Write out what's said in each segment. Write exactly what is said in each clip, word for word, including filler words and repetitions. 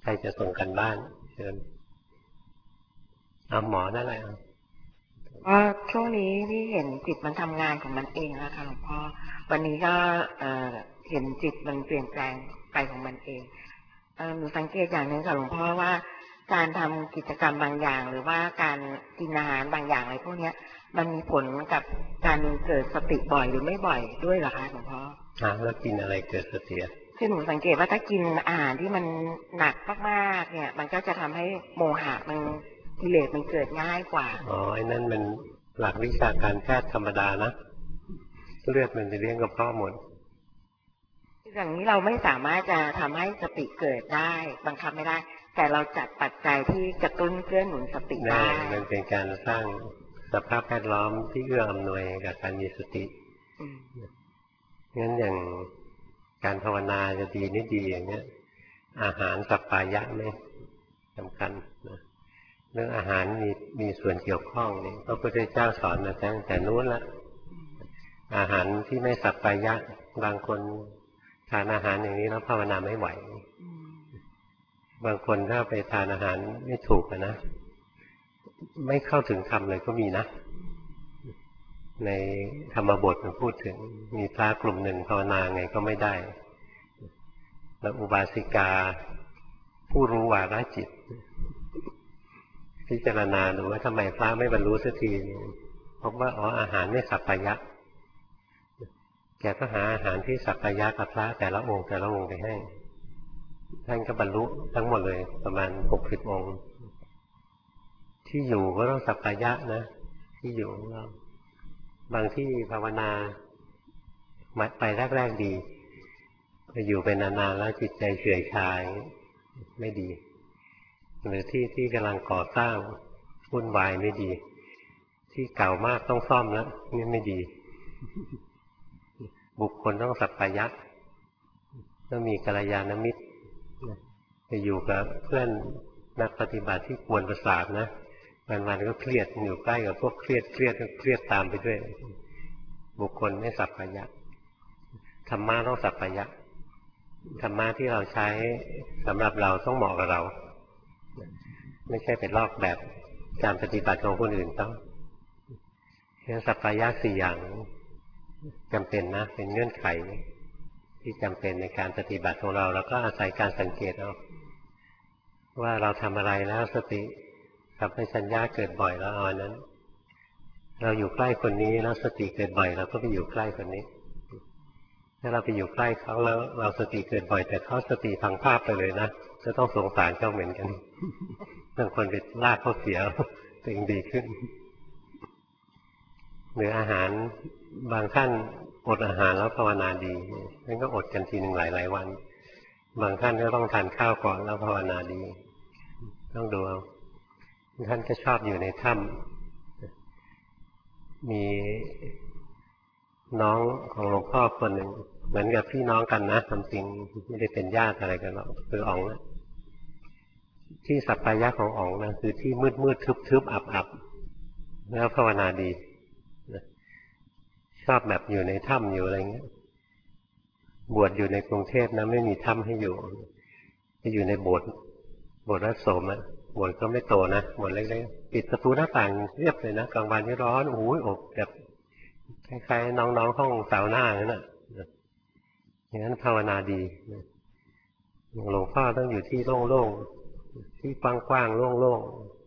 ใครจะส่งกันบ้านเชิญเอาหมอนั่นแหละก็ช่วงนี้ที่เห็นจิตมันทำงานของมันเองนะคะหลวงพ่อวันนี้ก็เอ่อเห็นจิตมันเปลี่ยนแปลงไปของมันเองเอ่อหนูสังเกตอย่างหนึ่งค่ะหลวงพ่อว่าการทำกิจกรรมบางอย่างหรือว่าการกินอาหารบางอย่างอะไรพวกนี้มันมีผลกับการเกิดสติบ่อยหรือไม่บ่อยด้วยเหรอคะหลวงพ่ออ่าแล้วกินอะไรเกิดสติคือหนูสังเกตว่าถ้ากินอาหารที่มันหนักมากๆเนี่ยมันก็จะทำให้โมหะมันกิเลสมันเกิดง่ายกว่าอ๋อไอ้นั่นมันหลักวิชาการแพทย์ธรรมดานะเลือดมันจะเลี้ยงกับพ่อหมดอย่างนี้เราไม่สามารถจะทำให้สติเกิดได้บังคับไม่ได้แต่เราจัดปัจจัยที่กระตุ้นเกื้อหนุนสติได้มันเป็นการสร้างสภาพแวดล้อมที่เอื้ออำนวยกับการมีสติงั้นอย่างการภาวนาจะดีไม่ดีอย่างเนี้ยอาหารสัพพายะไม่สำคัญนะเรื่องอาหารมีมีส่วนเกี่ยวข้องนี่พระพุทธเจ้าสอนมาตั้งแต่นู้นละอาหารที่ไม่สัพพายะบางคนทานอาหารอย่างนี้แล้วภาวนาไม่ไหวบางคนถ้าไปทานอาหารไม่ถูกนะไม่เข้าถึงธรรมเลยก็มีนะในธรรมบทมันพูดถึงมีพระกลุ่มหนึ่งภาวนาไงก็ไม่ได้แล้วอุบาสิกาผู้รู้วาระจิตพิจารณาดูว่าทำไมพระไม่บรรลุสักทีพบว่าอ๋ออาหารไม่สัพพายะแกก็หาอาหารที่สัพพายะกับพระแต่ละองค์แต่ละองค์ไปให้ท่านก็บรรลุทั้งหมดเลยประมาณหกสิบองค์ที่อยู่ก็ต้องสัพพายะนะที่อยู่เราบางที่ภาวนาไปแรกๆดีพออยู่ไปนานๆแล้วจิตใจเฉื่อยชายไม่ดีหรือที่ที่กำลังก่อสร้างวุ่นวายไม่ดีที่เก่ามากต้องซ่อมแล้วนี่ไม่ดีบุคคลต้องสัพพายะต้องมีกัลยาณมิตรจะอยู่กับเพื่อนนักปฏิบัติที่กวนประสาทนะวันๆก็เครียดอยู่ใกล้กับพวกเครียดเครียดก็เครียดตามไปด้วยบุคคลไม่สัพพายะธรรมะต้องสัพพายะธรรมะที่เราใช้สำหรับเราต้องเหมาะกับเราไม่ใช่เป็นลอกแบบการปฏิบัติของคนอื่นต้องเรื่องสัพพายะสี่อย่างจำเป็นนะเป็นเงื่อนไขที่จำเป็นในการปฏิบัติของเราแล้วก็อาศัยการสังเกตเอาว่าเราทำอะไรแล้วสติสัมปชัญญะเกิดบ่อยแล้วเอาอันนั้นเราอยู่ใกล้คนนี้แล้วสติเกิดบ่อยเราก็ไปอยู่ใกล้คนนี้ถ้าเราไปอยู่ใกล้เขาแล้วเราสติเกิดบ่อยแต่เขาสติพังภาพไปเลยนะจะต้องสงสารเขาเหมือนกันบางคนไปลากเขาเสียตัวเองดีขึ้นหรืออาหารบางท่านอดอาหารแล้วภาวนาดีท่านก็อดกันทีหนึ่งหลายหลายวันบางท่านก็ต้องทานข้าวก่อนแล้วภาวนาดีต้องดูเอาท่านก็ชอบอยู่ในถ้ำมีน้องของหลวงพ่อคนหนึ่งเหมือนกับพี่น้องกันนะความจริงไม่ได้เป็นญาติอะไรกันหรอกคืออ๋องนะที่สัพพายะของอ๋องนะคือที่มืดมืดทึบทึบอับอับแล้วภาวนาดีชอบแบบอยู่ในถ้ำอยู่อะไรเงี้ยบวชอยู่ในกรุงเทพนะไม่มีถ้ำให้อยู่จะอยู่ในโบสถ์โบสถ์รัศมอะโบสถ์ก็ไม่โตนะโบสถ์เล็กๆปิดประตูหน้าต่างเรียบเลยนะกลางวันนี่ร้อนโอ้ยอบแบบคล้ายๆน้องๆห้องสาวหน้านั่นแหละอย่างนั้นภาวนาดีหลวงพ่อต้องอยู่ที่โล่งๆที่กว้างๆโล่ง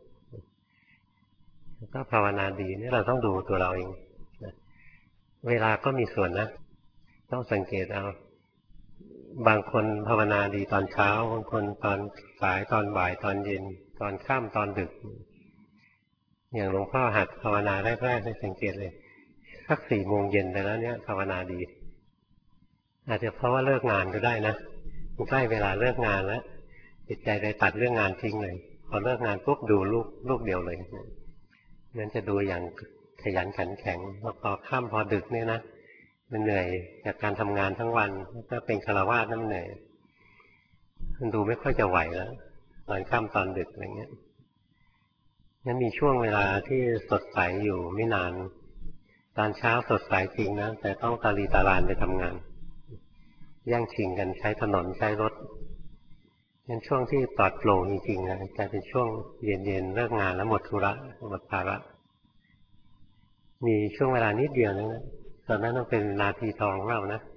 ๆแล้วก็ภาวนาดีนี่เราต้องดูตัวเราเองเวลาก็มีส่วนนะต้องสังเกตเอาบางคนภาวนาดีตอนเช้าบางคนตอนสายตอนบ่ายตอนเย็นตอนค่ำตอนดึกอย่างหลวงพ่อหัดภาวนาแรกๆได้สังเกตเลยสักสี่โมงเย็นไปแล้วเนี่ยภาวนาดีอาจจะเพราะว่าเลิกงานก็ได้นะใกล้เวลาเลิกงานแล้วจิตใจไปตัดเรื่องงานทิ้งเลยพอเลิกงานปุ๊บดูลูกลูกเดียวเลยนั่นจะดูอย่างขยันขันแข็งพอค่ำพอดึกเนี่ยนะมันเหนื่อยจากการทำงานทั้งวันถ้าเป็นฆราวาสนั่นเหนื่อยมันดูไม่ค่อยจะไหวแล้วตอนค่ำตอนดึกอะไรเงี้ยงั้นมีช่วงเวลาที่สดใสอยู่ไม่นานตอนเช้าสดใสจริงนะแต่ต้องตาลีตาลานไปทำงานแย่งชิงกันใช้ถนนใช้รถงั้นช่วงที่ปลอดโปร่งจริงๆนะจะเป็นช่วงเย็นๆเลิกงานแล้วหมดธุระหมดภาระมีช่วงเวลานิดเดียวนะตอนนั้นต้องเป็นนาทีทองของเรานะ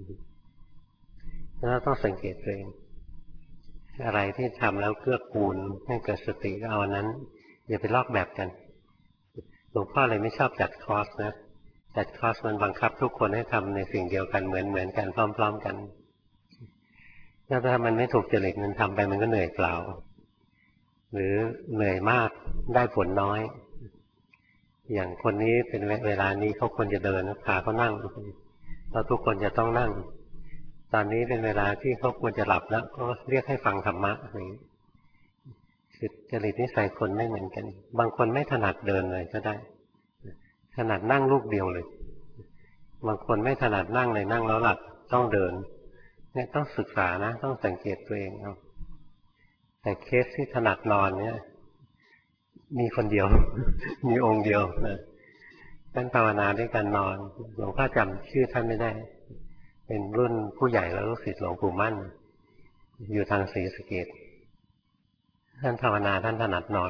แล้วต้องสังเกตตัวเองอะไรที่ทำแล้วเกื้อกูลให้เกิดสติก็เอาอันนั้นอย่าไปลอกแบบกันหลวงพ่อเลยไม่ชอบจัดคอร์สนะจัดคอร์สมันบังคับทุกคนให้ทำในสิ่งเดียวกันเหมือนเหมือนกันพร้อมๆกันแล้วถ้ามันไม่ถูกจริตมันทำไปมันก็เหนื่อยเปล่าหรือเหนื่อยมากได้ผลน้อยอย่างคนนี้เป็นเวลานี้เขาควรจะเดินพาเขานั่งแล้วทุกคนจะต้องนั่งตอนนี้เป็นเวลาที่เขาควรจะหลับแล้วก็เรียกให้ฟังธรรมะอย่างนี้คือจริตนิสัยคนไม่เหมือนกันบางคนไม่ถนัดเดินเลยก็ได้ถนัดนั่งลูกเดียวเลยบางคนไม่ถนัดนั่งเลยนั่งแล้วหลับต้องเดินเนี่ยต้องศึกษานะต้องสังเกตตัวเองเอาแต่เคสที่ถนัดนอนเนี่ยมีคนเดียว มีองค์เดียวนะท่านภาวนาด้วยการนอนหลวงพ่อจำชื่อท่านไม่ได้เป็นรุ่นผู้ใหญ่แล้วลูกศิษย์หลวงปู่มั่นอยู่ทางศรีสะเกษท่านภาวนาท่านถนัดนอน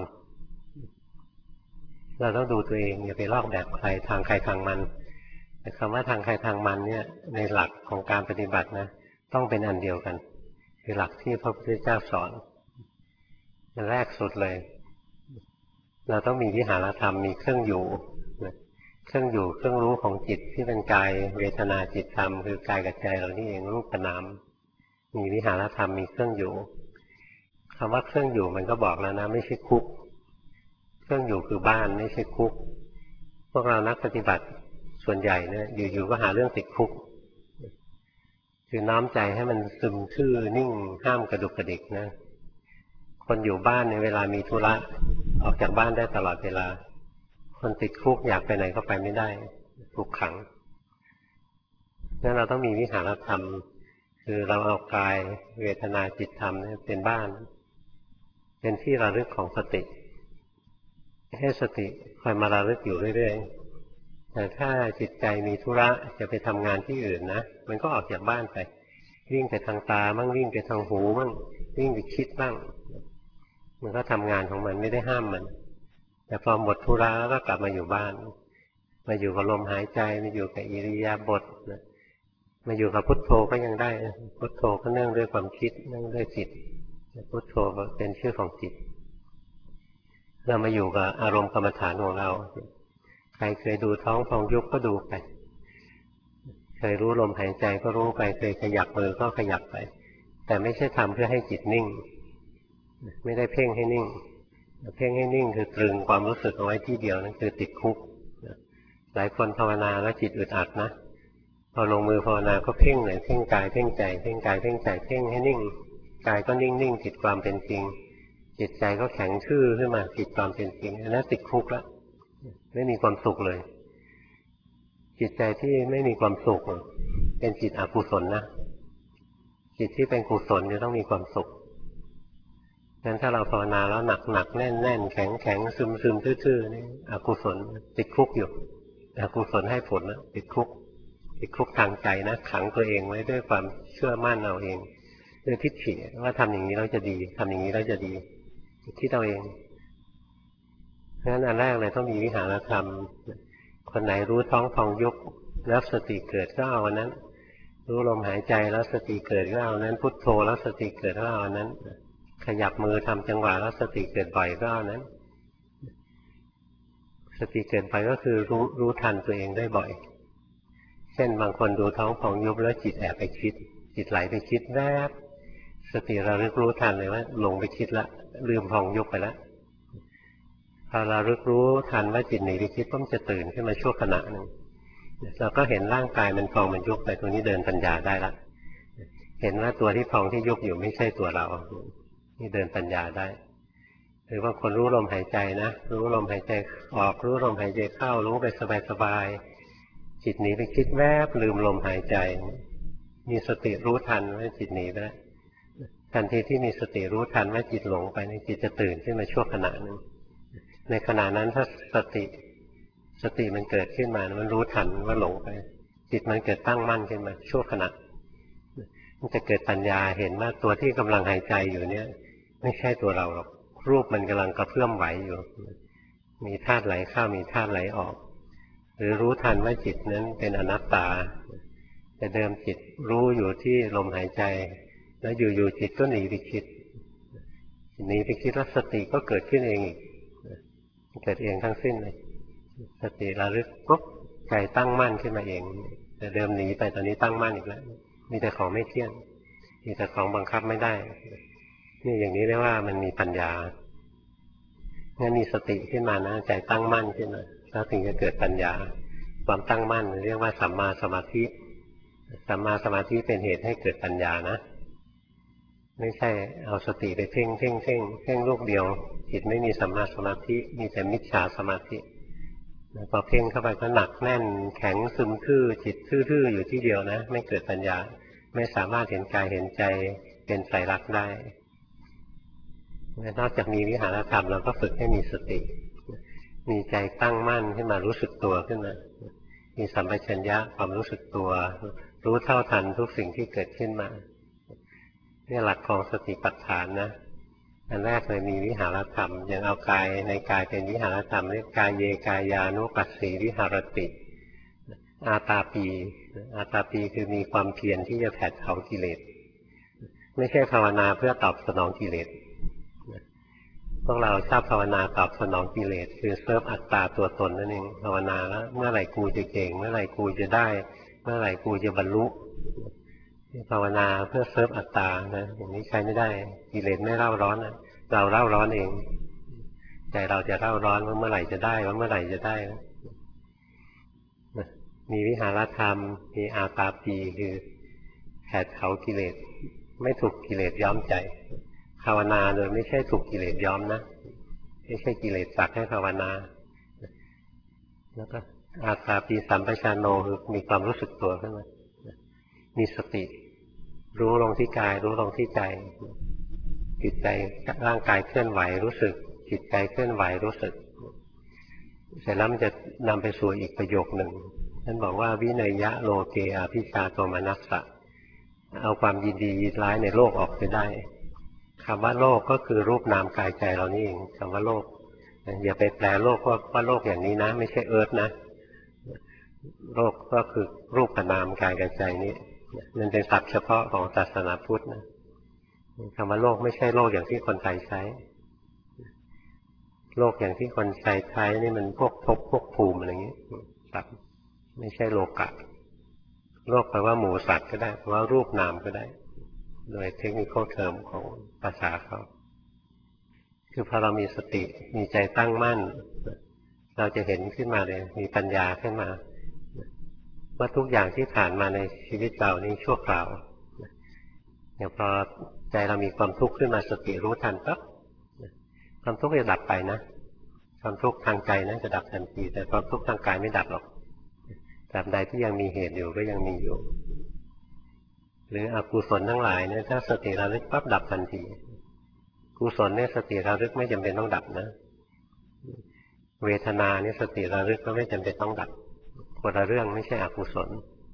เราต้องดูตัวเองอย่าไปลอกแบบใครทางใครทางมันแต่คำว่าทางใครทางมันเนี่ยในหลักของการปฏิบัตินะต้องเป็นอันเดียวกันคือหลักที่พระพุทธเจ้าสอนอันแรกสุดเลยเราต้องมีวิหารธรรมมีเครื่องอยู่เครื่องอยู่เครื่องรู้ของจิตที่เป็นกายเวทนาจิตธรรมคือกายกับใจเรานี่เองรูปกับนามมีวิหารธรรมมีเครื่องอยู่คำว่าเครื่องอยู่มันก็บอกแล้วนะไม่ใช่คุกเครื่องอยู่คือบ้านไม่ใช่คุกพวกเรานักปฏิบัติส่วนใหญ่เนี่ยอยู่ๆก็หาเรื่องติดคุกคือน้อมใจให้มันซึมชื่อนิ่งห้ามกระดุกกระดิกนะคนอยู่บ้านในเวลามีธุระออกจากบ้านได้ตลอดเวลาคนติดคุกอยากไปไหนก็ไปไม่ได้ถูกขังงั้นเราต้องมีวิหารธรรมคือเราเอากายเวทนาจิตธรรมเป็นบ้านเป็นที่ระลึกของสติให้สติคอยมาระลึกอยู่เรื่อยๆแต่ถ้าจิตใจมีธุระจะไปทำงานที่อื่นนะมันก็ออกจากบ้านไปวิ่งไปทางตามั่งวิ่งไปทางหูมั่งวิ่งไปคิดบ้างมันก็ทำงานของมันไม่ได้ห้ามมันแต่พอหมดธุระก็กลับมาอยู่บ้านมาอยู่กับลมหายใจมาอยู่กับอิริยาบถนะมาอยู่กับพุทโธก็ยังได้พุทโธก็เนื่องด้วยความคิดเนื่องด้วยจิตพุทโธเป็นชื่อของจิตเรามาอยู่กับอารมณ์กรรมฐานของเราใครเคยดูท้องพองยุบก็ดูไปเคยรู้ลมหายใจก็รู้ไปเคยขยับมือก็ขยับไปแต่ไม่ใช่ทำเพื่อให้จิตนิ่งไม่ได้เพ่งให้นิ่งเพ่งให้นิ่งคือตรึงความรู้สึกเอาไว้ที่เดียวนั่นคือติดคุกหลายคนภาวนาแล้วจิตอึดอัดนะพอลงมือภาวนาก็เพ่งเลยเพ่งกายเพ่งใจเพ่งกายเพ่งใจเพ่งให้นิ่งกายก็นิ่งนิ่งจิตความเป็นจริงจิตใจก็แข็งทื่อขึ้นมาจิตความเป็นจริงอันนั้นติดคุกแล้วไม่มีความสุขเลยจิตใจที่ไม่มีความสุขเป็นจิตอกุศลนะจิตที่เป็นกุศลจะต้องมีความสุขงั้นถ้าเราภาวนาแล้วหนักหนักแน่นแน่นแข็งแข็งซึมซึมทื่อๆนี่อกุศลติดคุกอยู่อกุศลให้ผลนะติดคุกติดคุกทางใจนะขังตัวเองไว้ด้วยความเชื่อมั่นเอาเองด้วยทิฏฐิว่าทำอย่างนี้เราจะดีทำอย่างนี้เราจะดีคิดเอาเองเพราะฉะนั้นอันแรกเลยต้องมีวิหารธรรมคนไหนรู้ท้องพองยุบแล้วสติเกิดก็เอาอันนั้นรู้ลมหายใจแล้วสติเกิดก็เอาอันนั้นพุทโธแล้วสติเกิดก็เอาอันนั้นขยับมือทำจังหวะแล้วสติเกิดบ่อยก็เอาอันนั้นสติเกิดไปก็คือรู้รู้ทันตัวเองได้บ่อยเช่นบางคนดูท้องพองยุบแล้วจิตแอบไปคิดจิตไหลไปคิดแวบสติเราลึกรู้ทันเลยว่าลงไปคิดละลืมพองยุบไปแล้วพอเราลึกรู้ทันว่าจิตหนีไปคิดก็จะตื่นขึ้นมาชั่วขณะหนึ่งเราก็เห็นร่างกายมันพองมันยุบไปตรงนี้เดินปัญญาได้ละเห็นว่าตัวที่พองที่ยุบอยู่ไม่ใช่ตัวเรานี่เดินปัญญาได้หรือว่าคนรู้ลมหายใจนะรู้ลมหายใจออกรู้ลมหายใจเข้ารู้ไปสบายๆจิตหนีไปคิดแวบลืมลมหายใจมีสติรู้ทันว่าจิตหนีไปแล้วทันทีที่มีสติรู้ทันว่าจิตหลงไปจิตจะตื่นขึ้นมาชั่วขณะหนึ่งในขณะนั้นถ้าสติสติมันเกิดขึ้นมามันรู้ทันว่าหลงไปจิตมันเกิดตั้งมั่นขึ้นมาชั่วขณะมันจะเกิดปัญญาเห็นว่าตัวที่กำลังหายใจอยู่เนี่ยไม่ใช่ตัวเราหรอกรูปมันกำลังกระเพื่อมไหวอยู่มีธาตุไหลเข้ามีธาตุไหลออกหรือรู้ทันว่าจิตนั้นเป็นอนัตตาแต่เดิมจิตรู้อยู่ที่ลมหายใจแล้วอยู่ๆจิตก็หนีไปคิดหนีไปคิดแล้วสติก็เกิดขึ้นเองอีกเกิดเองทั้งสิ้นเลยสติระลึกปุ๊บใจตั้งมั่นขึ้นมาเองแต่เดิมหนีไปตอนนี้ตั้งมั่นอีกแล้วมีแต่ของไม่เที่ยงมีแต่ของบังคับไม่ได้นี่อย่างนี้เรียกว่ามันมีปัญญางั้นมีสติขึ้นมานะใจตั้งมั่นขึ้นมาแล้วถึงจะเกิดปัญญาความตั้งมั่นเรียกว่าสัมมาสมาธิสัมมาสมาธิเป็นเหตุให้เกิดปัญญานะไม่ใช่เอาสติไปเพ่งเพ่งเพ่งเพ่งลูกเดียวจิตไม่มีสัมมาสมาธิมีแต่มิจฉาสมาธิพอเพ่งเข้าไปก็หนักแน่นแข็งซึมทื่อจิตทื่อๆอยู่ที่เดียวนะไม่เกิดปัญญาไม่สามารถเห็นกายเห็นใจเป็นไตรลักษณ์ได้นอกจากมีวิหารธรรมเราก็ฝึกให้มีสติมีใจตั้งมั่นขึ้นมารู้สึกตัวขึ้นมามีสัมปชัญญะความรู้สึกตัวรู้เท่าทันทุกสิ่งที่เกิดขึ้นมานี่หลักของสติปัฏฐานนะอันแรกเลยมีวิหารธรรมอย่างเอากายในกายเป็นวิหารธรรมเรียกกายเยกายานุปัสสีวิหารติอาตาปีอาตาปีคือมีความเพียรที่จะแผดเผากิเลสไม่ใช่ภาวนาเพื่อตอบสนองกิเลสพวกเราชอบภาวนาตอบสนองกิเลสคือเซิร์ฟอัตตาตัวตนนั่นเองภาวนาแล้วเมื่อไหร่กูจะเก่งเมื่อไหร่กูจะได้เมื่อไหร่กูจะบรรลุภาวนาเพื่อเซิร์ฟอัตตานะอย่างนี้ใช้ไม่ได้กิเลสไม่เร่าร้อนนะเราเร่าร้อนเองใจเราจะเร่าร้อนว่าเมื่อไหร่จะได้ว่าเมื่อไหร่จะได้มีวิหารธรรมมีอาตาปีคือแผดเผากิเลสไม่ถูกกิเลสย้อมใจภาวนาโดยไม่ใช่ถูกกิเลสย้อมนะไม่ใช่กิเลสสักให้ภาวนาแล้วก็อาตาปีสัมปชัญโนคือมีความรู้สึกตัวขึ้นมามีสติรู้ลงที่กายรู้ลงที่ใจจิตใจร่างกายเคลื่อนไหวรู้สึกจิตใจเคลื่อนไหวรู้สึกเสร็จแล้วมันจะนำไปสู่อีกประโยคหนึ่งท่านบอกว่าวินัยยะโลเกอภิชาโทมนัสสะเอาความยินดียินร้ายในโลกออกไปได้คำว่าโลกก็คือรูปนามกายใจเรานี่เองคำว่าโลกอย่าไปแปลโลกว่าว่าโลกอย่างนี้นะไม่ใช่เอิร์ธนะโลกก็คือรูปกับนามกายกับใจนี้มันเป็นศัพท์เฉพาะของศาสนาพุทธนะคำว่าโลกไม่ใช่โลกอย่างที่คนไทยใช้โลกอย่างที่คนไทยใช้นี่มันพวกภพพวกภูมิอะไรอย่างนี้ศัพท์ไม่ใช่โลกะโลกแปลว่าหมูสัตว์ก็ได้แปลว่ารูปนามก็ได้โดยเทคนิคเทอมของภาษาเขาคือพอเรามีสติมีใจตั้งมั่นเราจะเห็นขึ้นมาเลยมีปัญญาขึ้นมาว่าทุกอย่างที่ผ่านมาในชีวิตเรานี่ชั่วคราวอย่างพอใจเรามีความทุกข์ขึ้นมาสติรู้ทันปั๊บความทุกข์จะดับไปนะความทุกข์ทางใจนะจะดับทันทีแต่ความทุกข์ทางกายไม่ดับหรอกตราบใดที่ยังมีเหตุอยู่ก็ยังมีอยู่หรืออกุศลทั้งหลายเนี่ยถ้าสติระลึกปั๊บดับทันทีกุศลเนี่ยสติระลึกไม่จำเป็นต้องดับนะเวทนาเนี่ยสติระลึกก็ไม่จำเป็นต้องดับคนละเรื่องไม่ใช่อกุศล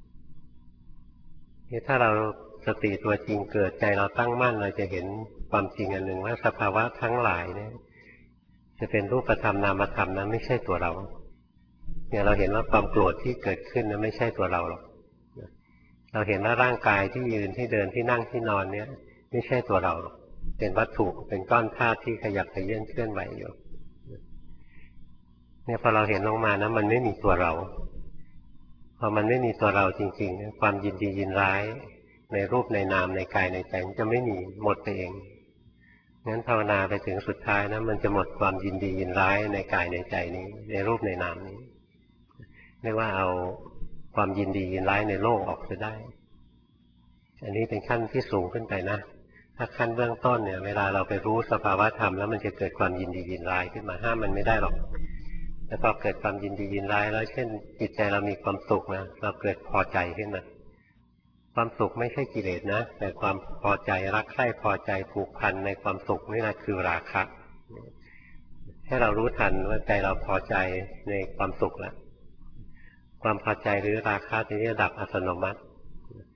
นี่ถ้าเราสติตัวจริงเกิดใจเราตั้งมั่นเราจะเห็นความจริงอันหนึ่งว่าสภาวะทั้งหลายเนี่ยจะเป็นรูปธรรมนามธรรมนั้นไม่ใช่ตัวเราเนี่ยเราเห็นว่าความโกรธที่เกิดขึ้นนั้นไม่ใช่ตัวเราหรอกเราเห็นว่าร่างกายที่ยืนที่เดินที่นั่งที่นอนเนี่ยไม่ใช่ตัวเราหรอกเป็นวัตถุเป็นก้อนธาตุที่ขยับขยื่นเคลื่อนไหวอยู่เนี่ยพอเราเห็นลงมานะมันไม่มีตัวเราพอมันไม่มีตัวเราจริงๆความยินดียินร้ายในรูปในนามในกายในใจมันจะไม่มีหมดไปเองงั้นภาวนาไปถึงสุดท้ายนะมันจะหมดความยินดียินร้ายในกายในใจนี้ในรูปในนามนี้เรียกว่าเอาความยินดียินร้ายในโลกออกจะได้อันนี้เป็นขั้นที่สูงขึ้นไปนะถ้าขั้นเบื้องต้นเนี่ยเวลาเราไปรู้สภาวะธรรมแล้วมันจะเกิดความยินดียินร้ายขึ้นมาห้ามมันไม่ได้หรอกแต่พอเกิดความยินดียินร้ายแล้วเช่นจิตใจเรามีความสุขนะเราเกิดพอใจขึ้นมาความสุขไม่ใช่กิเลสนะแต่ความพอใจรักใคร่พอใจผูกพันในความสุขนี่แหละคือราคะให้เรารู้ทันว่าใจเราพอใจในความสุขแล้วความพอใจหรือราคะนี้จะดับอัตโนมัติ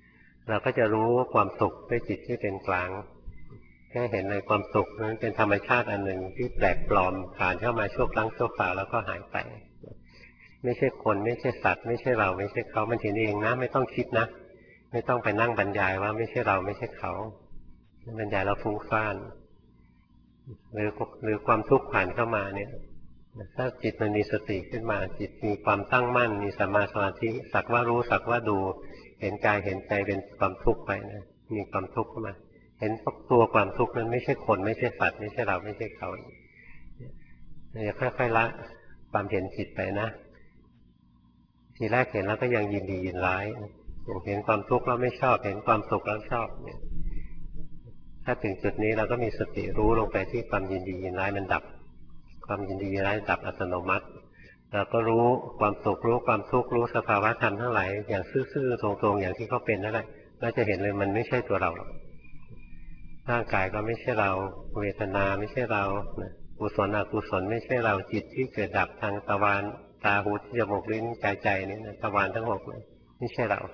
เราก็จะรู้ความสุขด้วยจิตที่เป็นกลางแค่เห็นเลยความสุขนั้นเป็นธรรมชาติอันหนึ่งที่แปลกปลอมผ่านเข้ามาชั่วครั้งชั่วคราวแล้วก็หายไปไม่ใช่คนไม่ใช่สัตว์ไม่ใช่เราไม่ใช่เขามันเห็นเองนะไม่ต้องคิดนะไม่ต้องไปนั่งบรรยายว่าไม่ใช่เราไม่ใช่เขาบรรยายเราฟุ้งซ่านหรือหรือความทุกข์ผ่านเข้ามาเนี่ยถ้าจิตมันมีสติขึ้นมาจิตมีความตั้งมั่นมีสัมมาสมาธิสักว่ารู้สักว่าดูเห็นกายเห็นใจเป็นความทุกข์ไปนะมีความทุกข์ขึ้นมาเห็นตัวความทุกข์นั้นไม่ใช่คนไม่ใช่สัตว์ไม่ใช่เราไม่ใช่เขาเนี่ยค่อยๆละความเห็นผิดไปนะทีแรกเห็นแล้วก็ยังยินดียินร้ายเห็นความทุกข์แล้วไม่ชอบเห็นความสุขแล้วชอบเนี่ยถ้าถึงจุดนี้เราก็มีสติรู้ลงไปที่ความยินดียินร้ายมันดับความยินดียินร้ายดับอัตโนมัติเราก็รู้ความสุขรู้ความทุกข์รู้สภาวะธรรมทั้งหลายอย่างซื่อๆตรงๆอย่างที่เขาเป็นนั่นแหละเราจะเห็นเลยมันไม่ใช่ตัวเราร่างกายก็ไม่ใช่เราเวทนาไม่ใช่เรากุศลอกุศลไม่ใช่เราจิตที่เกิดดับทางตะวันตาหูจมูกลิ้นกายใจนี่นะทวารทั้งหกไม่ใช่เรา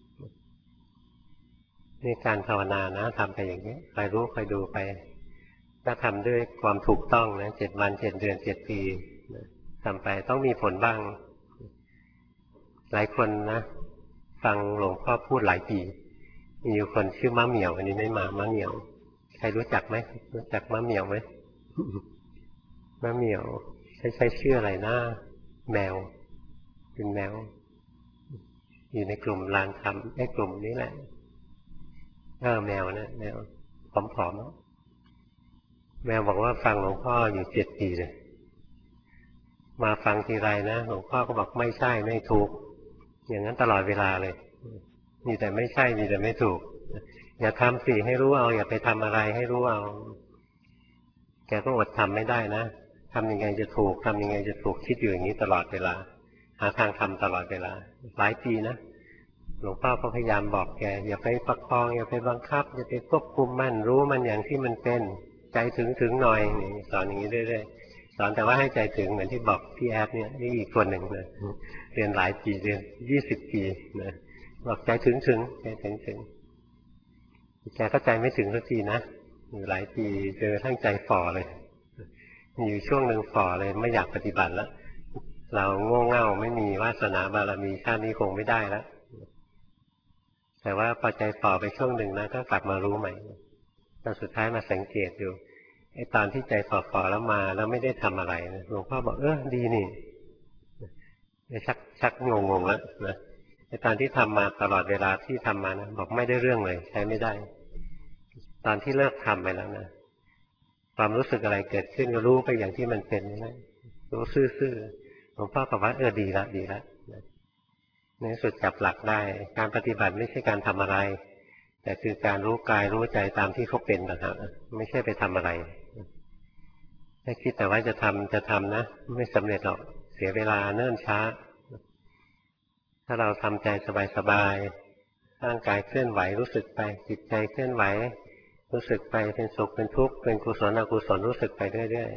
นี่การภาวนานะทำไปอย่างนี้คอยรู้คอยดูไปถ้าทำด้วยความถูกต้องนะเจ็ดวันเจ็ดเดือนเจ็ดปีทำไปต้องมีผลบ้างหลายคนนะฟังหลวงพ่อพูดหลายปีมีอยู่คนชื่อมะเหมี่ยวอันนี้ไม่มามะเหมี่ยวใครรู้จักไหมรู้จักมะเหมี่ยวไหม มะเหมี่ยวใช้ใช้ชื่ออะไรนะแมวเป็นแมวอยู่ในกลุ่มลานธรรมไอ้กลุ่มนี้แหละเออแมวนะแมวผอมๆแมวบอกว่าฟังหลวงพ่ออยู่เจ็ดปีเลยมาฟังทีไรนะหลวงพ่อก็บอกไม่ใช่ไม่ถูกอย่างนั้นตลอดเวลาเลยมีแต่ไม่ใช่มีแต่ไม่ถูกอย่าทำสิให้รู้เอาอย่าไปทำอะไรให้รู้เอาแกก็อดทำไม่ได้นะทำยังไงจะถูกทำยังไงจะถูกคิดอยู่อย่างนี้ตลอดเวลาหาทางทำตลอดเวลาหลายปีนะหลวงพ่อก็พยายามบอกแกอย่าไปประคองอย่าไปบังคับอย่าไปควบคุมมันรู้มันอย่างที่มันเป็นใจถึงถึงหน่อยนี่สอนอย่างนี้เรื่อยๆสอนแต่ว่าให้ใจถึงเหมือนที่บอกพี่แอดเนี่ยนี่อีกคนหนึ่งเลยเรียนหลายปีเรียนยี่สิบปีนะบอกใจถึงถึงใจถึงถึงแกก็ใจไม่ถึงสักทีนะอยู่หลายปีเจอทั้งใจฝ่อเลยมีอยู่ช่วงหนึ่งฝ่อเลยไม่อยากปฏิบัติแล้วเราโง่เง่าไม่มีวาสนาบารมีชาตินี้คงไม่ได้แล้วแต่ว่าพอใจฝ่อไปช่วงหนึ่งนะก็กลับมารู้ใหม่ตอนสุดท้ายมาสังเกตอยู่ไอ้ตอนที่ใจฝ่อๆแล้วมาแล้วไม่ได้ทำอะไรหลวงพ่อบอกเออดีนี่ชักชักงงงแล้วนะไอ้ตอนที่ทำมาตลอดเวลาที่ทำมานะบอกไม่ได้เรื่องเลยใช้ไม่ได้ตอนที่เลิกทำไปแล้วนะความรู้สึกอะไรเกิดขึ้นก็รู้ไปอย่างที่มันเป็นนี่แหละรู้ซื่อๆหลวงพ่อบอกว่าเออดีละดีละในสุดจับหลักได้การปฏิบัติไม่ใช่การทำอะไรแต่คือการรู้กายรู้ใจตามที่เขาเป็นนะครับไม่ใช่ไปทำอะไรถ้าคิดแต่ว่าจะทำจะทำนะไม่สำเร็จหรอกเสียเวลาเนิ่นช้าถ้าเราทำใจสบายๆร่างกายเคลื่อนไหวรู้สึกไปจิตใจเคลื่อนไหวรู้สึกไปเป็นสุขเป็นทุกข์เป็นกุศลอกุศลรู้สึกไปเรื่อย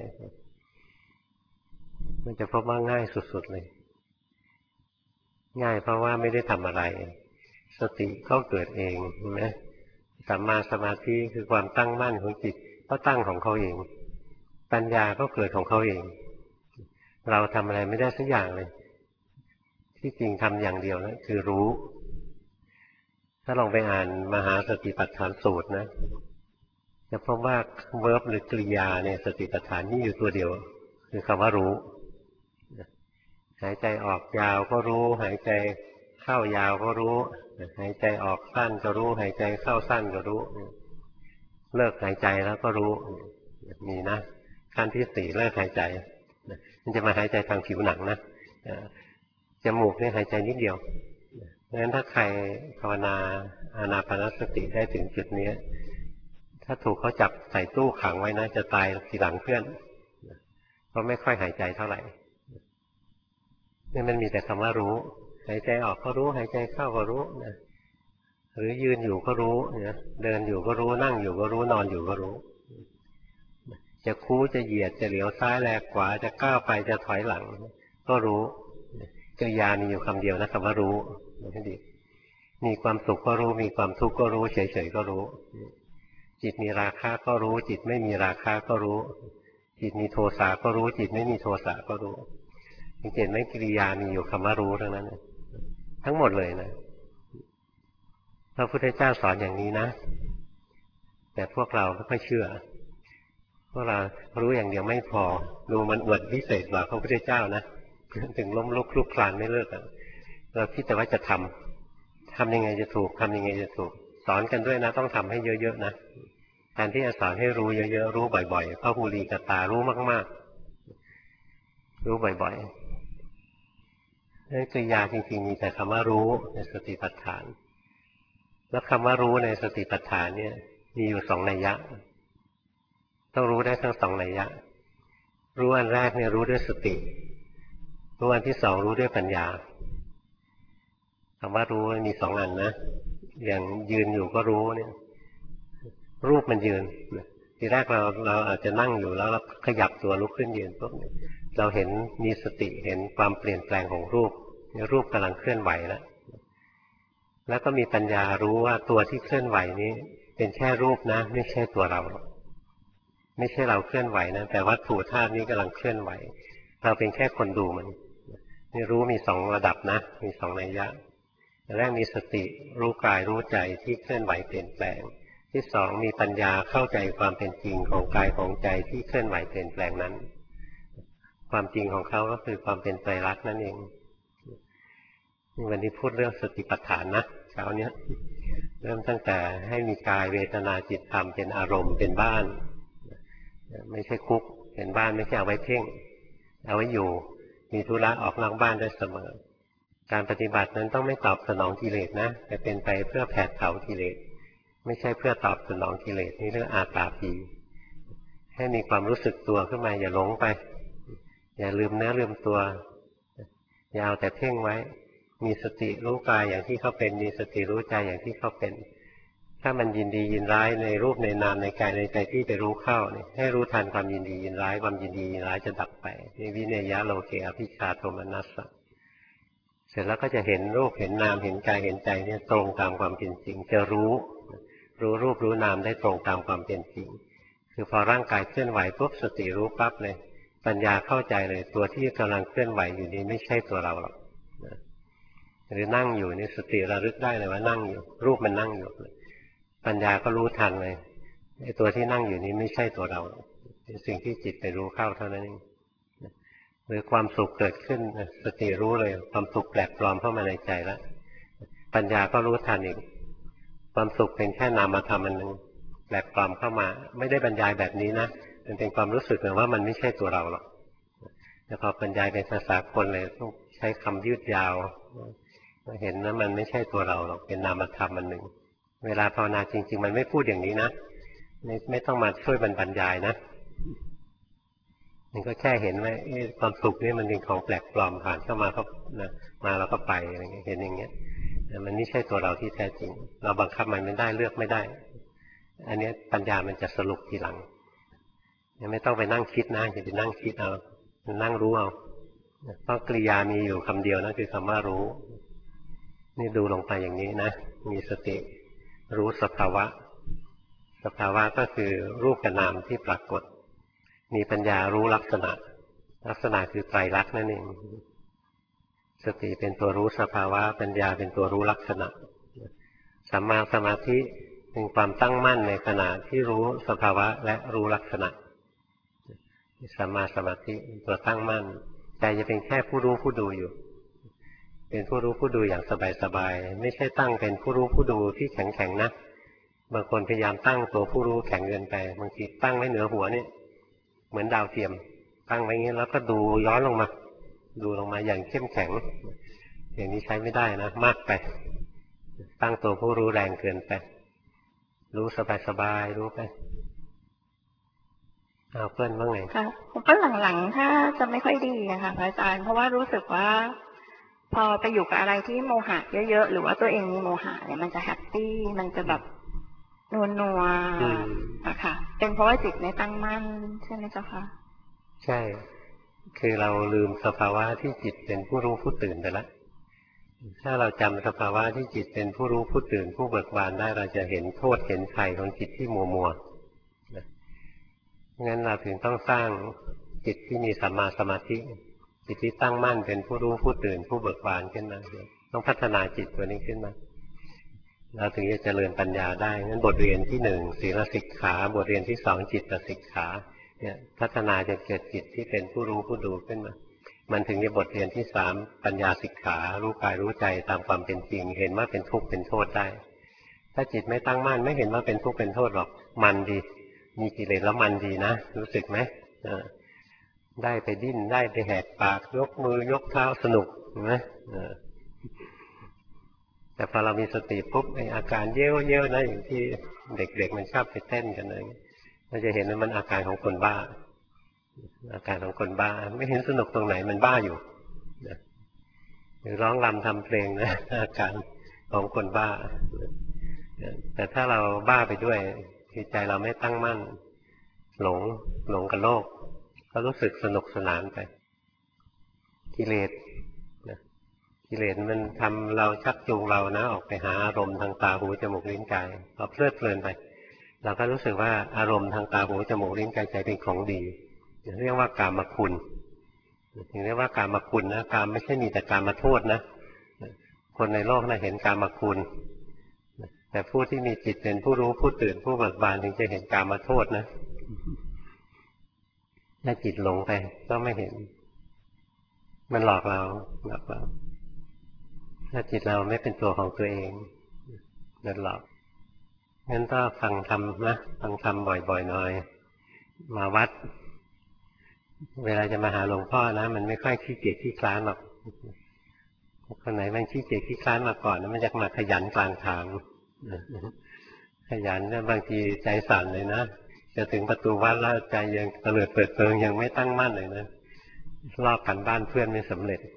ๆมันจะพบว่าง่ายสุดๆเลยง่ายเพราะว่าไม่ได้ทำอะไรสติก็เกิดเองเห็นไหมสัมมาสมาธิคือความตั้งมั่นของจิตก็ตั้งของเขาเองปัญญาก็เกิดของเขาเองเราทำอะไรไม่ได้สักอย่างเลยที่จริงทำอย่างเดียวนะคือรู้ถ้าลองไปอ่านมหาสติปัฏฐานสูตรนะจะพบว่าเวิร์บหรือกริยาเนี่ยสติปัฏฐานนี่อยู่ตัวเดียวคือคำว่ารู้หายใจออกยาวก็รู้หายใจเข้ายาวก็รู้หายใจออกสั้นก็รู้หายใจเข้าสั้นก็รู้เลิกหายใจแล้วก็รู้มีนะขั้นที่สี่เลิกหายใจมันจะมาหายใจทางผิวหนังนะจมูกเนี่ยหายใจนิดเดียวเพราะฉะนั้นถ้าใครภาวนาอานาปานสติได้ถึงจุดนี้ถ้าถูกเขาจับใส่ตู้ขังไว้นะจะตายทีหลังเพื่อนเพราะไม่ค่อยหายใจเท่าไหร่นี่มันมีแต่คำว่ารู้หายใจออกก็รู้หายใจเข้าก็รู้นะหรือยืนอยู่ก็รู้นะเดินอยู่ก็รู้นั่งอยู่ก็รู้นอนอยู่ก็รู้จะคู่จะเหยียดจะเหลียวซ้ายแลกขวาจะก้าวไปจะถอยหลังก็รู้กริยามีอยู่คำเดียวนะคำว่ารู้ให้ดีมีความสุขก็รู้มีความทุกข์ก็รู้เฉยๆก็รู้จิตมีราคะก็รู้จิตไม่มีราคะก็รู้จิตมีโทสะก็รู้จิตไม่มีโทสะก็รู้สังเกตไหมกิริยามีอยู่คำว่ารู้ทั้งนั้นทั้งหมดเลยนะพระพุทธเจ้าสอนอย่างนี้นะแต่พวกเราไม่ค่อยเชื่อพวกเรารู้อย่างเดียวไม่พอดูมันอวดวิเศษกว่าพระพุทธเจ้านะถึงล้มลุกคลุกคลานไม่เลิกเราคิดแต่ว่าจะทำทำยังไงจะถูกทำยังไงจะถูกสอนกันด้วยนะต้องทำให้เยอะๆนะแทนที่จะสอนให้รู้เยอะๆรู้บ่อยๆพระภูริกตารู้มากๆรู้บ่อยๆนั่นคือยาจริงๆมีแต่คำว่ารู้ในสติปัฏฐานแล้วคำว่ารู้ในสติปัฏฐานเนี่ยมีอยู่สองนัยยะต้องรู้ได้ทั้งสองนัยยะรู้อันแรกเนี่ยรู้ด้วยสติรู้อันที่สองรู้ด้วยปัญญาคำว่ารู้มีสองอันนะอย่างยืนอยู่ก็รู้เนี่ยรูปมันยืนทีแรกเราเราอาจจะนั่งอยู่แล้วเราขยับตัวลุกขึ้นยืนปุ๊บเราเห็นมีสติเห็นความเปลี่ยนแปลงของรูปรูปกำลังเคลื่อนไหวแล้วแล้วก็มีปัญญารู้ว่าตัวที่เคลื่อนไหวนี้เป็นแค่รูปนะไม่ใช่ตัวเราไม่ใช่เราเคลื่อนไหวนะแต่วัตถุธาตุนี้กำลังเคลื่อนไหวเราเป็นแค่คนดูมันนี่รู้มีสองระดับนะมีสองนัยยะแรกมีสติรู้กายรู้ใจที่เคลื่อนไหวเปลี่ยนแปลงที่สองมีปัญญาเข้าใจความเป็นจริงของกายของใจที่เคลื่อนไหวเปลี่ยนแปลงนั้นความจริงของเขาก็คือความเป็นไตรลักษณ์นั่นเองวันนี้พูดเรื่องสติปัฏฐานนะเช้านี้เริ่มตั้งแต่ให้มีกายเวทนาจิตธรรมเป็นอารมณ์เป็นบ้านไม่ใช่คุกเป็นบ้านไม่ใช่เอาไว้เพ่งเอาไว้อยู่มีธุระออกนอกบ้านได้เสมอการปฏิบัตินั้นต้องไม่ตอบสนองกิเลสนะแต่เป็นไปเพื่อแผดเผากิเลสไม่ใช่เพื่อตอบสนองกิเลสนี่เรื่องอาตาปีให้มีความรู้สึกตัวขึ้นมาอย่าหลงไปอย่าลืมเนื้อลืมตัวอย่าเอาแต่เพ่งไว้มีสติรู้กายอย่างที่เขาเป็นมีสติรู้ใจอย่างที่เขาเป็นถ้ามันยินดียินร้ายในรูปในนามในกายในใจที่ไปรู้เข้าเนี่ยให้รู้ทันความยินดียินร้ายความยินดียินร้ายจะดับไปนี่วิเนยะโลเกอภิชาโทมนัสสะเสร็จแล้วก็จะเห็นรูปเห็นนามเห็นกายเห็นใจเนี่ยตรงตามความเป็นจริงจะรู้รู้รูปรู้นามได้ตรงตามความเป็นจริงคือพอร่างกายเคลื่อนไหวปุ๊บสติรู้ปั๊บเลยปัญญาเข้าใจเลยตัวที่กำลังเคลื่อนไหวอยู่นี้ไม่ใช่ตัวเราหรอกหรือนั่งอยู่นี่สติระลึกได้เลยว่านั่งอยู่รูปมันนั่งอยู่ปัญญาก็รู้ทันเลยไอ้ตัวที่นั่งอยู่นี้ไม่ใช่ตัวเราเป็นสิ่งที่จิตไปรู้เข้าเท่านั้นเองหรือความสุขเกิดขึ้นสติรู้เลยความสุขแปลกปลอมเข้ามาในใจแล้วปัญญาก็รู้ทันอีกความสุขเป็นแค่นามธรรมอันหนึ่งแปลกปลอมเข้ามาไม่ได้บรรยายแบบนี้นะมันเป็นความรู้สึกเหมือนว่ามันไม่ใช่ตัวเราหรอกแต่พอบรรยายเป็นภาษาคนเลยต้องใช้คำยืดยาวเห็นนะมันไม่ใช่ตัวเราหรอกเป็นนามธรรมอันหนึ่งเวลาภาวนาจริงๆมันไม่พูดอย่างนี้นะไม่ไม่ต้องมาช่วยบรรยายนะมันก็แค่เห็นว่าความสุขนี่มันเป็นของแปลกปลอมผ่านเข้ามาก็นะมาแล้วก็ไปอะไรเงี้ยเห็นอย่างเงี้ยแต่มันไม่ใช่ตัวเราที่แท้จริงเราบังคับมันไม่ได้เลือกไม่ได้อันนี้ปัญญามันจะสรุปทีหลังยังไม่ต้องไปนั่งคิดนะอย่าไปนั่งคิดเอานั่งรู้เอาเพราะกริยามีอยู่คำเดียวนั่นคือคำว่ารู้นี่ดูลงไปอย่างนี้นะมีสติรู้สภาวะสภาวะก็คือรูปกับนามที่ปรากฏมีปัญญารู้ลักษณะลักษณะคือไตรลักษณ์นั่นเองสติเป็นตัวรู้สภาวะปัญญาเป็นตัวรู้ลักษณะสัมมาสมาธิเป็นความตั้งมั่นในขณะที่รู้สภาวะและรู้ลักษณะสัมมาสมาธิเป็นตัวตั้งมั่นใจจะเป็นแค่ผู้รู้ผู้ดูอยู่เป็นผู้รู้ผู้ดูอย่างสบายๆไม่ใช่ตั้งเป็นผู้รู้ผู้ดูที่แข็งๆนะบางคนพยายามตั้งตัวผู้รู้แข็งเกินไปบางทีตั้งไว้เหนือหัวนี่เหมือนดาวเทียมตั้งไว้งี้แล้วก็ดูย้อนลงมาดูลงมาอย่างเข้มแข็งอย่างนี้ใช้ไม่ได้นะมากไปตั้งตัวผู้รู้แรงเกินไปรู้สบายๆรู้ไปเอาเพื่อนว่าไงค่ะผมก็หลังๆถ้าจะไม่ค่อยดีนะคะพระอาจารย์เพราะว่ารู้สึกว่าพอไปอยู่กับอะไรที่โมหะเยอะๆหรือว่าตัวเองมีโมหะเนี่ยมันจะแฮปปี้มันจะแบบนัวนัวอะค่ะเป็นเพราะว่าจิตไม่ตั้งมั่นใช่ไหมเจ้าคะใช่คือเราลืมสภาวะที่จิตเป็นผู้รู้ผู้ตื่นไปแล้วถ้าเราจำสภาวะที่จิตเป็นผู้รู้ผู้ตื่นผู้เบิกบานได้เราจะเห็นโทษเห็นภัยของจิตที่มัวมัวงั้นเราถึงต้องสร้างจิตที่มีสัมมาสมาธิจิตที่ตั้งมั่นเป็นผู้รู้ผู้ตื่นผู้เบิกบานขึ้นมาต้องพัฒนาจิตตัวนี้ขึ้นมาเราถึงจะเจริญปัญญาได้งั้นบทเรียนที่หนึ่งศีลสิกขาบทเรียนที่สองจิตสิกขาเนี่ยพัฒนาจะเกิดจิตที่เป็นผู้รู้ผู้ดูขึ้นมามันถึงจะบทเรียนที่สามปัญญาสิกขารู้กายรู้ใจตามความเป็นจริงเห็นว่าเป็นทุกข์เป็นโทษได้ถ้าจิตไม่ตั้งมั่นไม่เห็นว่าเป็นทุกข์เป็นโทษหรอกมันดีมีกิเลสแล้วมันดีนะรู้สึกไหมได้ไปดิ้นได้ไปแหกปากยกมือยกเท้าสนุกเห็นไหมแต่พอเรามีสติปุ๊บไออาการเย้ยวเย้ยวนะอย่างที่เด็กๆมันชอบไปเต้นกันเลยเราจะเห็นว่ามันอาการของคนบ้าอาการของคนบ้าไม่เห็นสนุกตรงไหนมันบ้าอยู่หรือร้องรำทำเพลงนะอาการของคนบ้าแต่ถ้าเราบ้าไปด้วยจิตใจเราไม่ตั้งมั่นหลงหลงกับโลกก็รู้สึกสนุกสนานไปกิเลสกิเลสมันทำเราชักจูงเรานะออกไปหาอารมณ์ทางตาหูจมูกลิ้นกายเราเพลิดเพลินไปเราก็รู้สึกว่าอารมณ์ทางตาหูจมูกลิ้นกายใจเป็นของดีเรียกว่ากามคุณถึงเรียกว่ากามคุณนะกามไม่ใช่มีแต่กามโทษนะคนในโลกน่ะเห็นกามคุณแต่ผู้ที่มีจิตเป็นผู้รู้ผู้ตื่นผู้เบิกบานถึงจะเห็นกามโทษนะถ้าจิตหลงไปก็ไม่เห็นมันหลอกเราหลอกเราถ้าจิตเราไม่เป็นตัวของตัวเองนั่นหลอกงั้นก็ฟังธรรมนะฟังธรรมบ่อยๆหน่อยมาวัดเวลาจะมาหาหลวงพ่อนะมันไม่ค่อยขี้เกียจขี้คลานหรอกคนไหนมันขี้เกียจขี้คลานมาก่อนมันจะมาขยันกลางทางขยันแล้วบางทีใจสั่นเลยนะจะถึงประตูวัดแล้วใจยังเตลิดเปิดเปิงยังไม่ตั้งมั่นเลยนะลอกกันบ้านเพื่อนไม่สำเร็จ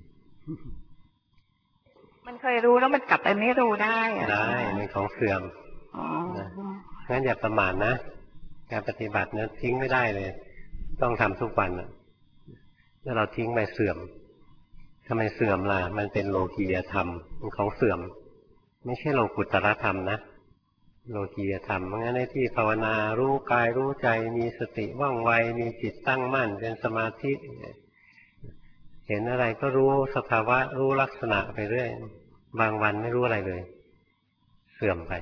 มันเคยรู้แล้วมันกลับไปไม่รู้ได้อะได้เป็นของเสื่อมนะงั้นอย่าประมาทนะการปฏิบัติเนี่ยทิ้งไม่ได้เลยต้องทำทุกวันถ้าเราทิ้งไปเสื่อมทำไมเสื่อมล่ะมันเป็นโลกียธรรมมันของเสื่อมไม่ใช่โลกุตตรธรรมนะโลกียธรรมเพราะงั้นในที่ภาวนารู้กายรู้ใจมีสติว่องไวมีจิตตั้งมั่นเป็นสมาธิเห็นอะไรก็รู้สภาวะรู้ลักษณะไปเรื่อยบางวันไม่รู้อะไรเลยเสื่อมไป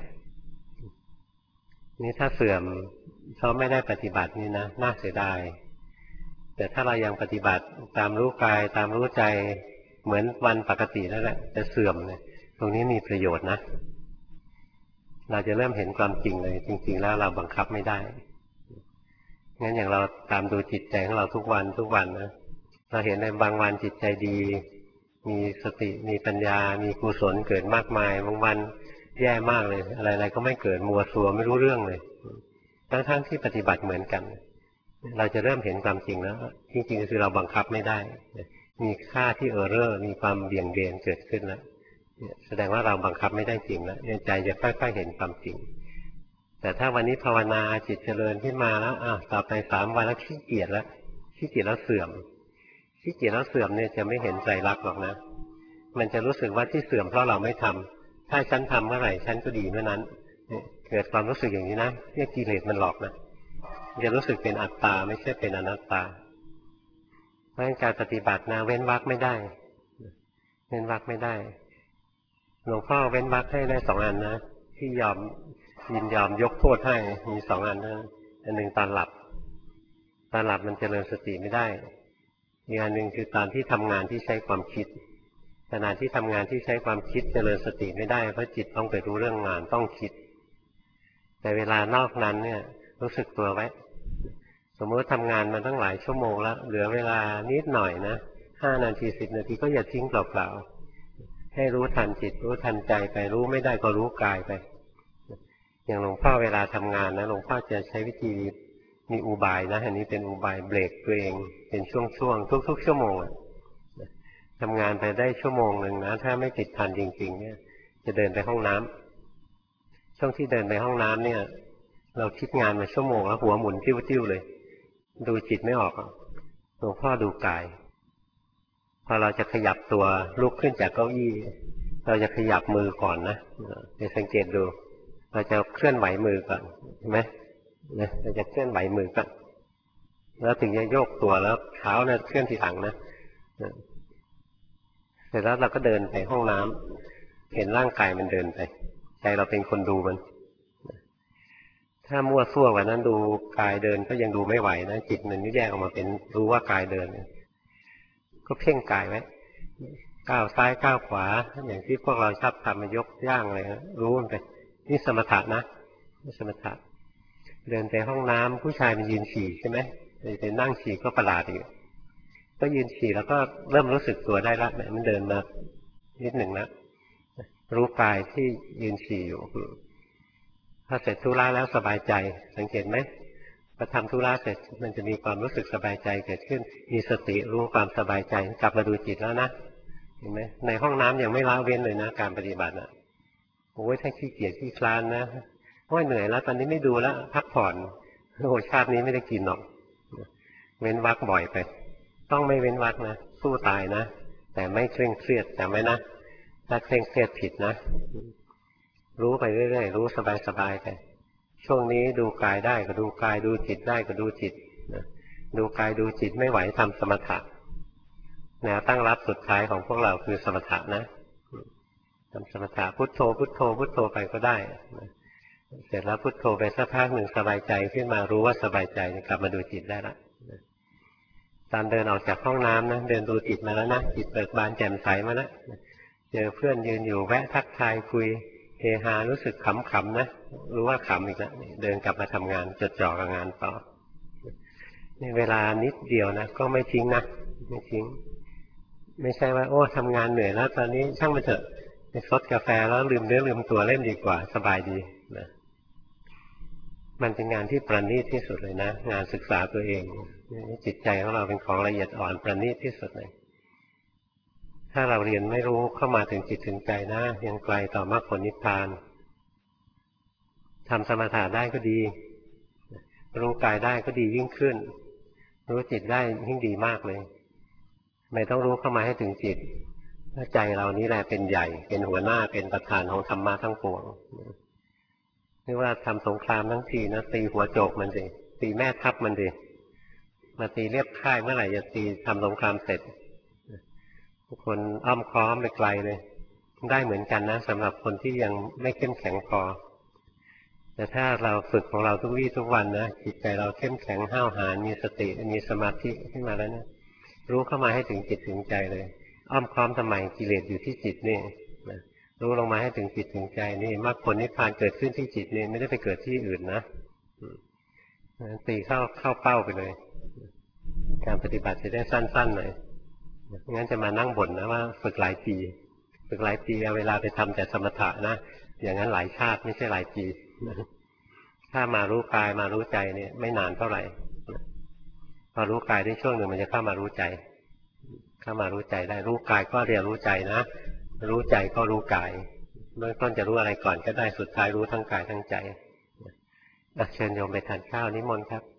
นี่ถ้าเสื่อมเพราะไม่ได้ปฏิบัตินี่นะน่าเสียดายแต่ถ้าเรายังปฏิบัติตามรู้กายตามรู้ใจเหมือนวันปกตินั่นแหละจะเสื่อมเลยตรงนี้มีประโยชน์นะเราจะเริ่มเห็นความจริงเลยจริงๆแล้วเราบังคับไม่ได้งั้นอย่างเราตามดูจิตใจของเราทุกวันทุกวันนะเราเห็นในบางวันจิตใจดีมีสติมีปัญญามีกุศลเกิดมากมายบางวันแย่มากเลยอะไรๆก็ไม่เกิดมัวซัวไม่รู้เรื่องเลยทั้งๆที่ปฏิบัติเหมือนกันเราจะเริ่มเห็นความจริงแล้วจริงๆคือเราบังคับไม่ได้มีค่าที่เออร์เรอร์มีความเบี่ยงเบนเกิดขึ้นแล้วแสดงว่าเราบังคับไม่ได้จริงแล้วใจจะค่อยๆเห็นความจริงแต่ถ้าวันนี้ภาวนาจิตเจริญขึ้นมาแล้วอ้าวต่อไปสามวันแล้วขี้เกียจแล้วขี้เกียจแล้วเสื่อมขี้เกียจแล้วเสื่อมเนี่ยจะไม่เห็นใจรักหรอกนะมันจะรู้สึกว่าที่เสื่อมเพราะเราไม่ทำถ้าฉันทำเมื่อไหร่ฉันก็ดีเมื่อนั้นเกิดความรู้สึกอย่างนี้นะเนี่ยกิเลสมันหลอกนะจะรู้สึกเป็นอัตตาไม่ใช่เป็นอนัตตาเพราะการปฏิบัตินะเว้นวรรคไม่ได้เว้นวรรคไม่ได้หลวงพ่อเว้นวรรคให้ได้สองอันนะที่ยอมยินยอมยกโทษให้มีสองอันนะอันหนึ่งตอนหลับตอนหลับมันเจริญสติไม่ได้อีกอันหนึ่งคือตอนที่ทำงานที่ใช้ความคิดขณะที่ทำงานที่ใช้ความคิดเจริญสติไม่ได้เพราะจิตต้องไปรู้เรื่องงานต้องคิดแต่เวลานอกนั้นเนี่ยรู้สึกตัวไว้สมมติทำงานมาตั้งหลายชั่วโมงแล้วเหลือเวลานิดหน่อยนะห้านาทีสิบนาทีก็อย่าทิ้งเปล่าๆให้รู้ทันจิตรู้ทันใจไปรู้ไม่ได้ก็รู้กายไปอย่างหลวงพ่อเวลาทำงานนะหลวงพ่อจะใช้วิธีมีอุบายนะอันนี้เป็นอุบายเบรกตัวเองเป็นช่วงๆทุกๆชั่วโมงทำงานไปได้ชั่วโมงหนึ่งนะถ้าไม่ติดทันจริงๆเนี่ยจะเดินไปห้องน้ำช่วงที่เดินไปห้องน้ำเนี่ยเราคิดงานมาชั่วโมงแล้วหัวหมุนติ้วๆเลยดูจิตไม่ออกหลวงพ่อดูกายพพอเราจะขยับตัวลุกขึ้นจากเก้าอี้เราจะขยับมือก่อนนะไปสังเกตดูเราจะเคลื่อนไหวมือก่อนเห็นไหมเราจะเคลื่อนไหวมือก่อนแล้วถึงจะโยกตัวแล้วเท้าเนี่ยเคลื่อนทีหลังนะเสร็จแล้วเราก็เดินไปห้องน้ำเห็นร่างกายมันเดินไปใจเราเป็นคนดูมันถ้ามั่วซั่วกว่านั้นดูกายเดินก็ยังดูไม่ไหวนะจิตมันแยกออกมาเป็นรู้ว่ากายเดินก็เพ่งกายไว้ก้าวซ้ายก้าวขวาอย่างที่พวกเราชอบทำมายกย่างเลยนะรู้มันไปนี่สมถะนะนี่สมถะเดินไปห้องน้ำผู้ชายมันยืนฉี่ใช่ไหมไปนั่งฉี่ก็ประหลาดอีกก็ยืนฉี่แล้วก็เริ่มรู้สึกตัวได้ละมันเดินมานิดหนึ่งนะรู้กายที่ยืนฉี่อยู่พอเสร็จธุระแล้วสบายใจสังเกตไหมพอทำธุระเสร็จมันจะมีความรู้สึกสบายใจเกิดขึ้นมีสติรู้ความสบายใจกลับมาดูจิตแล้วนะเห็นไหมในห้องน้ำยังไม่ละเว้นเลยนะการปฏิบัติอ่ะโอ้ยถ้าขี้เกียจขี้คลานนะโอ้ยเหนื่อยแล้วตอนนี้ไม่ดูแล้วพักผ่อนโอ้ชาตินี้ไม่ได้กินหรอกเว้นวรรคบ่อยไปต้องไม่เว้นวรรคนะสู้ตายนะแต่ไม่เคร่งเครียดจำไว้นะถ้าเคร่งเครียดผิดนะรู้ไปเรื่อยๆรู้สบายๆไปช่วงนี้ดูกายได้ก็ดูกายดูจิตได้ก็ดูจิตนะดูกายดูจิตไม่ไหวทำสมถะแนวตั้งรับสุดท้ายของพวกเราคือสมถะนะทำสมถะพุทโธพุทโธพุทโธไปก็ได้นะเสร็จแล้วพุทโธไปสักพักหนึ่งสบายใจขึ้นมารู้ว่าสบายใจกลับมาดูจิตได้ละตอนเดินออกจากห้องน้ำนะเดินดูจิตมาแล้วนะจิตเบิกบานแจ่มใสมาแล้วเจอเพื่อนยืนอยู่แวะทักทายคุยเฮฮารู้สึกขำๆนะรู้ว่าขำอีกแล้วเดินกลับมาทำงานจดจ่อกับงานต่อในเวลานิดเดียวนะก็ไม่ทิ้งนะไม่ทิ้งไม่ใช่ว่าโอ้ทำงานเหนื่อยแล้วตอนนี้ช่างมันเถอะไปซดกาแฟแล้วลืมเนื้อลืมตัวเล่นดีกว่าสบายดีนะมันเป็นงานที่ประณีตที่สุดเลยนะงานศึกษาตัวเองจิตใจของเราเป็นของละเอียดอ่อนประณีตที่สุดเลยถ้าเราเรียนไม่รู้เข้ามาถึงจิตถึงใจนะยังไกลต่อมรรคผลนิพพานทำสมถะได้ก็ดีรู้กายได้ก็ดียิ่งขึ้นรู้จิตได้ยิ่งดีมากเลยไม่ต้องรู้เข้ามาให้ถึงจิตใจเรานี้แหละเป็นใหญ่เป็นหัวหน้าเป็นประธานของธรรมะทั้งปวงนี่ว่าทำสงครามทั้งทีนะตีหัวโจกมันสิตีแม่ทัพมันสิมาตีเรียบค่ายเมื่อไหร่จะตีทำสงครามเสร็จทุกคนอ้อมค้อมไปไกลเลยได้เหมือนกันนะสำหรับคนที่ยังไม่เข้มแข็งพอแต่ถ้าเราฝึกของเราทุกวี่ทุกวันนะจิตใจเราเข้มแข็งห้าวหาญมีสติมีสมาธิขึ้นมาแล้วนะรู้เข้ามาให้ถึงจิตถึงใจเลยอ้อมค้อมทำไมกิเลสอยู่ที่จิตนี่นะรู้ลงมาให้ถึงจิตถึงใจนี่มรรคผลนิพพานเกิดขึ้นที่จิตนี่ไม่ได้ไปเกิดที่อื่นนะตีเข้าเข้าเป้าไปเลยการปฏิบัติจะได้สั้นๆหน่อยงั้นจะมานั่งบ่นนะว่าฝึกหลายปีฝึกหลายปีเอาเวลาไปทำแต่สมถะนะอย่างนั้นหลายชาติไม่ใช่หลายปีถ้ามารู้กายมารู้ใจเนี่ยไม่นานเท่าไหร่พอรู้กายได้ช่วงหนึ่งมันจะเข้ามารู้ใจเข้ามารู้ใจได้รู้กายก็เรียนรู้ใจนะรู้ใจก็รู้กายเบื้องต้นจะรู้อะไรก่อนก็ได้สุดท้ายรู้ทั้งกายทั้งใจเชิญโยมไปทานข้าวนิมนต์ครับ